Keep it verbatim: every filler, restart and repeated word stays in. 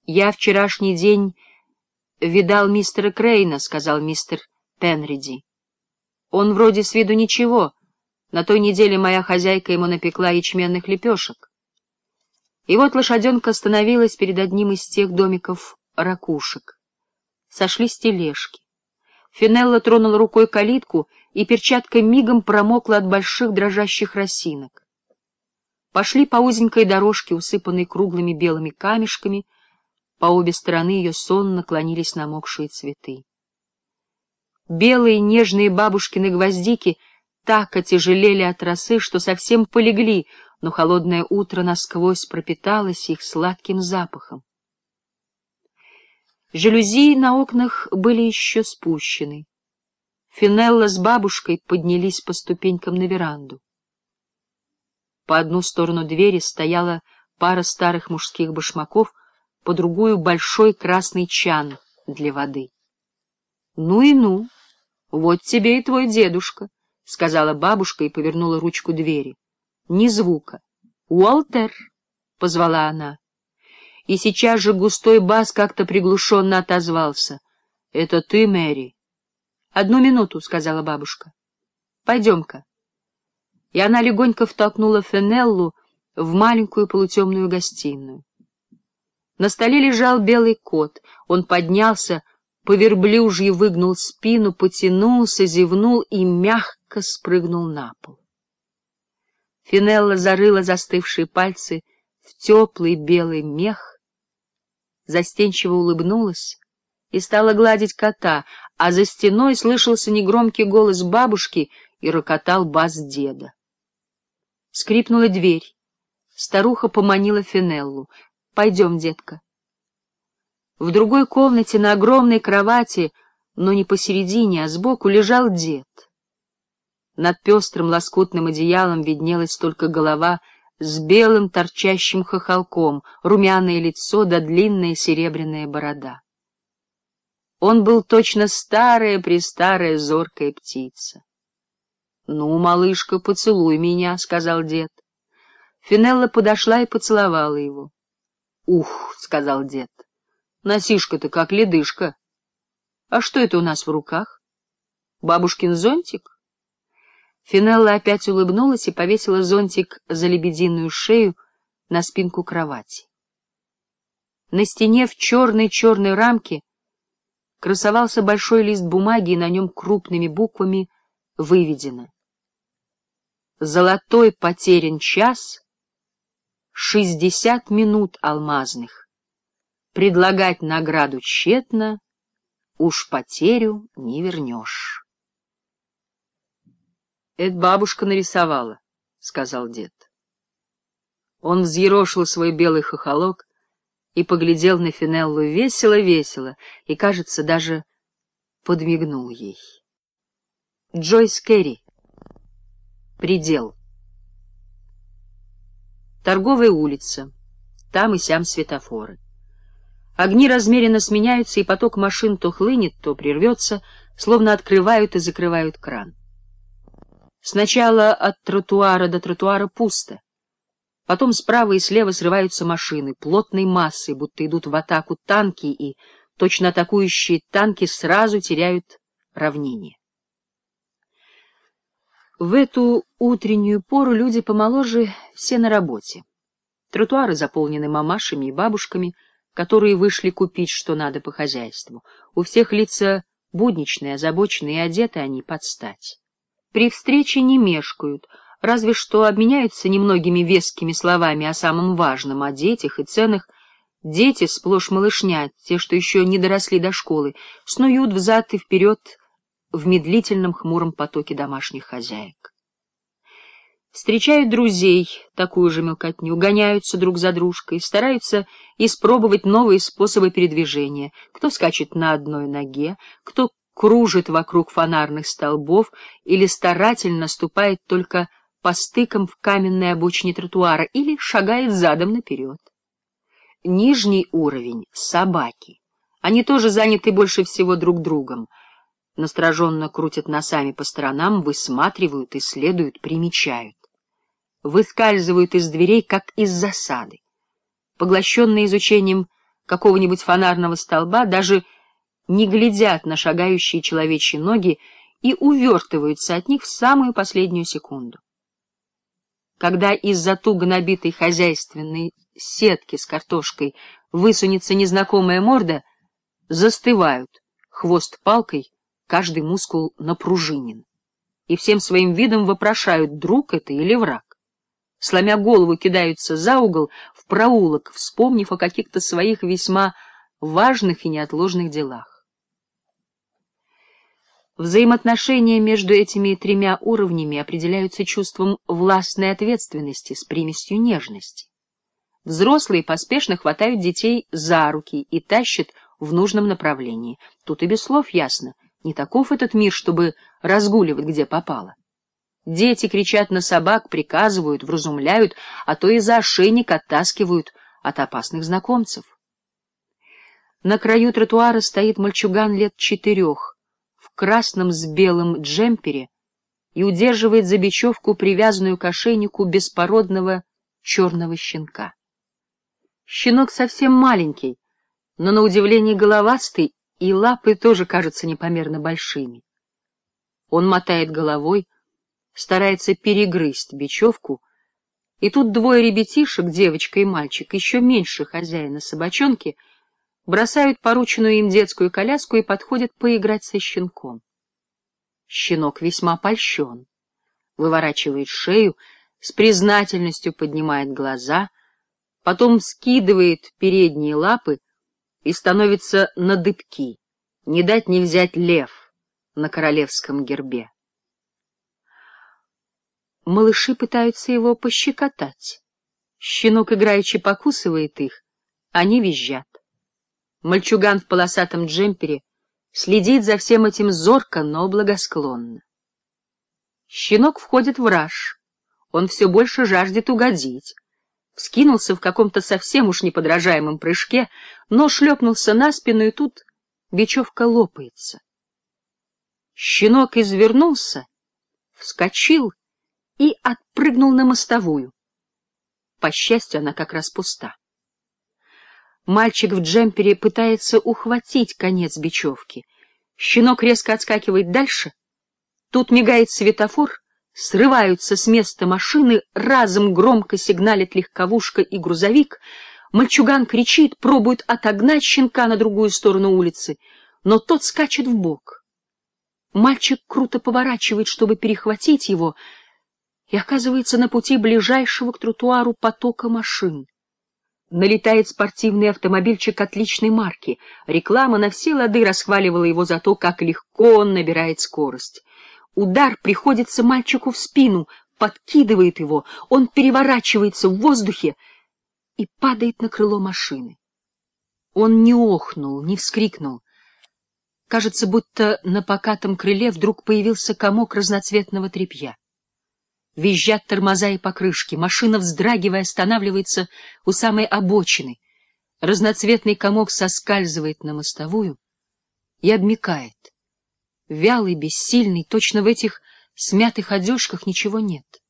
«Я вчерашний день видал мистера Крейна», — сказал мистер Пенриди. «Он вроде с виду ничего. На той неделе моя хозяйка ему напекла ячменных лепешек». И вот лошаденка остановилась перед одним из тех домиков ракушек. Сошлись тележки. Финелла тронула рукой калитку, и перчатка мигом промокла от больших дрожащих росинок. Пошли по узенькой дорожке, усыпанной круглыми белыми камешками, по обе стороны ее сонно наклонились намокшие цветы. Белые нежные бабушкины гвоздики так отяжелели от росы, что совсем полегли, но холодное утро насквозь пропиталось их сладким запахом. Жалюзи на окнах были еще спущены. Финелла с бабушкой поднялись по ступенькам на веранду. По одну сторону двери стояла пара старых мужских башмаков, по другую — большой красный чан для воды. — Ну и ну, вот тебе и твой дедушка, — сказала бабушка и повернула ручку двери. Ни звука. — Уолтер! — позвала она. И сейчас же густой бас как-то приглушенно отозвался. — Это ты, Мэри? — Одну минуту, — сказала бабушка. — Пойдем-ка. И она легонько втолкнула Фенеллу в маленькую полутемную гостиную. На столе лежал белый кот. Он поднялся, по-верблюжьи выгнул спину, потянулся, зевнул и мягко спрыгнул на пол. Финелла зарыла застывшие пальцы в теплый белый мех, застенчиво улыбнулась и стала гладить кота, а за стеной слышался негромкий голос бабушки и рокотал бас деда. Скрипнула дверь. Старуха поманила Финеллу. — Пойдем, детка. В другой комнате на огромной кровати, но не посередине, а сбоку, лежал дед. Над пестрым лоскутным одеялом виднелась только голова с белым торчащим хохолком, румяное лицо да длинная серебряная борода. Он был точно старая-престарая зоркая птица. — Ну, малышка, поцелуй меня, — сказал дед. Финелла подошла и поцеловала его. — Ух, — сказал дед, — носишка-то как ледышка. А что это у нас в руках? Бабушкин зонтик? Финелла опять улыбнулась и повесила зонтик за лебединую шею на спинку кровати. На стене в черной-черной рамке красовался большой лист бумаги, и на нем крупными буквами выведено: «Золотой потерян час, шестьдесят минут алмазных. Предлагать награду тщетно, уж потерю не вернешь». — Это бабушка нарисовала, — сказал дед. Он взъерошил свой белый хохолок и поглядел на Финеллу весело-весело и, кажется, даже подмигнул ей. Джойс Керри. Предел. Торговая улица. Там и сям светофоры. Огни размеренно сменяются, и поток машин то хлынет, то прервется, словно открывают и закрывают кран. Сначала от тротуара до тротуара пусто. Потом справа и слева срываются машины, плотной массой, будто идут в атаку танки, и точно атакующие танки сразу теряют равнение. В эту утреннюю пору люди помоложе все на работе. Тротуары заполнены мамашами и бабушками, которые вышли купить, что надо по хозяйству. У всех лица будничные, озабоченные, и одеты они под стать. При встрече не мешкают, разве что обменяются немногими вескими словами о самом важном, о детях и ценах. Дети, сплошь малышня, те, что еще не доросли до школы, снуют взад и вперед в медлительном хмуром потоке домашних хозяек. Встречают друзей, такую же мелкотню, гоняются друг за дружкой, стараются испробовать новые способы передвижения. Кто скачет на одной ноге, кто кружит вокруг фонарных столбов или старательно ступает только по стыкам в каменной обочине тротуара или шагает задом наперед. Нижний уровень — собаки. Они тоже заняты больше всего друг другом. Настороженно крутят носами по сторонам, высматривают, исследуют, примечают. Выскальзывают из дверей, как из засады. Поглощенные изучением какого-нибудь фонарного столба, даже не глядят на шагающие человечьи ноги и увертываются от них в самую последнюю секунду. Когда из-за туго набитой хозяйственной сетки с картошкой высунется незнакомая морда, застывают, хвост палкой, каждый мускул напружинен, и всем своим видом вопрошают, друг это или враг. Сломя голову, кидаются за угол, в проулок, вспомнив о каких-то своих весьма важных и неотложных делах. Взаимоотношения между этими тремя уровнями определяются чувством властной ответственности с примесью нежности. Взрослые поспешно хватают детей за руки и тащат в нужном направлении. Тут и без слов ясно, не таков этот мир, чтобы разгуливать где попало. Дети кричат на собак, приказывают, вразумляют, а то и за ошейник оттаскивают от опасных знакомцев. На краю тротуара стоит мальчуган лет четырех, в красном с белым джемпере, и удерживает за бечевку привязанную к ошейнику беспородного черного щенка. Щенок совсем маленький, но на удивление головастый, и лапы тоже кажутся непомерно большими. Он мотает головой, старается перегрызть бечевку, и тут двое ребятишек, девочка и мальчик, еще меньше хозяина собачонки, бросают порученную им детскую коляску и подходят поиграть со щенком. Щенок весьма польщен, выворачивает шею, с признательностью поднимает глаза, потом скидывает передние лапы и становится на дыбки, не дать не взять лев на королевском гербе. Малыши пытаются его пощекотать. Щенок играючи покусывает их, они визжат. Мальчуган в полосатом джемпере следит за всем этим зорко, но благосклонно. Щенок входит в раж, он все больше жаждет угодить. Вскинулся в каком-то совсем уж неподражаемом прыжке, но шлепнулся на спину, и тут бечевка лопается. Щенок извернулся, вскочил и отпрыгнул на мостовую. По счастью, она как раз пуста. Мальчик в джемпере пытается ухватить конец бечевки. Щенок резко отскакивает дальше. Тут мигает светофор, срываются с места машины, разом громко сигналят легковушка и грузовик. Мальчуган кричит, пробует отогнать щенка на другую сторону улицы, но тот скачет вбок. Мальчик круто поворачивает, чтобы перехватить его, и оказывается на пути ближайшего к тротуару потока машин. Налетает спортивный автомобильчик отличной марки. Реклама на все лады расхваливала его за то, как легко он набирает скорость. Удар приходится мальчику в спину, подкидывает его, он переворачивается в воздухе и падает на крыло машины. Он не охнул, не вскрикнул. Кажется, будто на покатом крыле вдруг появился комок разноцветного тряпья. Визжат тормоза и покрышки, машина, вздрагивая, останавливается у самой обочины. Разноцветный комок соскальзывает на мостовую и обмякает. Вялый, бессильный, точно в этих смятых одежках ничего нет.